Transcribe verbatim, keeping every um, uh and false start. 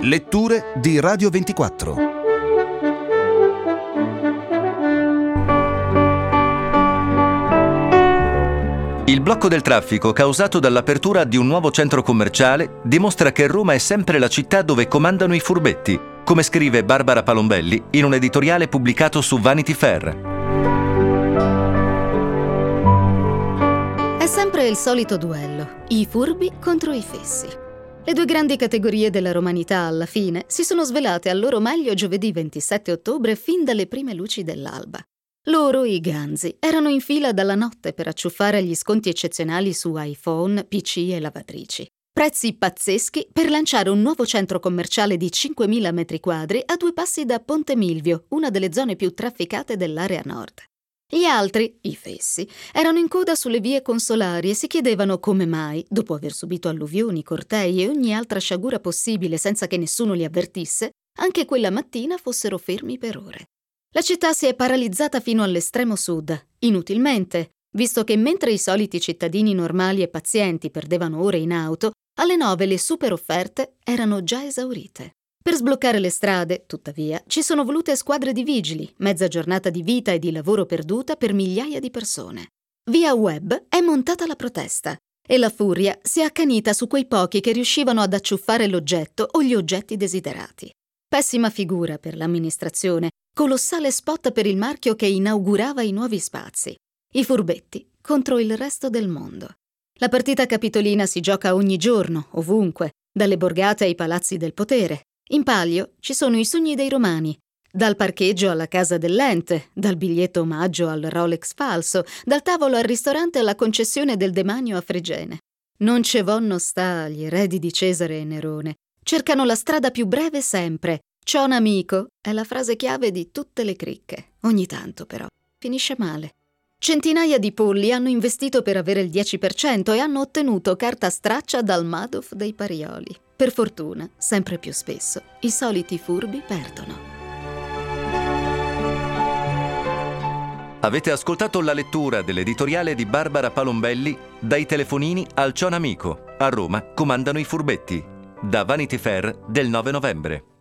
Letture di Radio ventiquattro. Il blocco del traffico causato dall'apertura di un nuovo centro commerciale dimostra che Roma è sempre la città dove comandano i furbetti, come scrive Barbara Palombelli in un editoriale pubblicato su Vanity Fair. È sempre il solito duello, i furbi contro i fessi. Le due grandi categorie della romanità, alla fine, si sono svelate al loro meglio giovedì ventisette ottobre fin dalle prime luci dell'alba. Loro, i ganzi, erano in fila dalla notte per acciuffare agli sconti eccezionali su iPhone, P C e lavatrici. Prezzi pazzeschi per lanciare un nuovo centro commerciale di cinquemila metri quadri a due passi da Ponte Milvio, una delle zone più trafficate dell'area nord. Gli altri, i fessi, erano in coda sulle vie consolari e si chiedevano come mai, dopo aver subito alluvioni, cortei e ogni altra sciagura possibile senza che nessuno li avvertisse, anche quella mattina fossero fermi per ore. La città si è paralizzata fino all'estremo sud, inutilmente, visto che mentre i soliti cittadini normali e pazienti perdevano ore in auto, alle nove le super offerte erano già esaurite. Per sbloccare le strade, tuttavia, ci sono volute squadre di vigili, mezza giornata di vita e di lavoro perduta per migliaia di persone. Via web è montata la protesta e la furia si è accanita su quei pochi che riuscivano ad acciuffare l'oggetto o gli oggetti desiderati. Pessima figura per l'amministrazione, colossale spot per il marchio che inaugurava i nuovi spazi. I furbetti contro il resto del mondo. La partita capitolina si gioca ogni giorno, ovunque, dalle borgate ai palazzi del potere. In palio ci sono i sogni dei romani, dal parcheggio alla casa dell'ente, dal biglietto omaggio al Rolex falso, dal tavolo al ristorante alla concessione del demanio a Fregene. Non ce vonno sta gli eredi di Cesare e Nerone. Cercano la strada più breve sempre. C'ho un amico è la frase chiave di tutte le cricche. Ogni tanto, però, finisce male. Centinaia di polli hanno investito per avere il dieci per cento e hanno ottenuto carta straccia dal Madoff dei Parioli. Per fortuna, sempre più spesso, i soliti furbi perdono. Avete ascoltato la lettura dell'editoriale di Barbara Palombelli Dai telefonini al C'ho un amico. A Roma comandano i furbetti. Da Vanity Fair del nove novembre.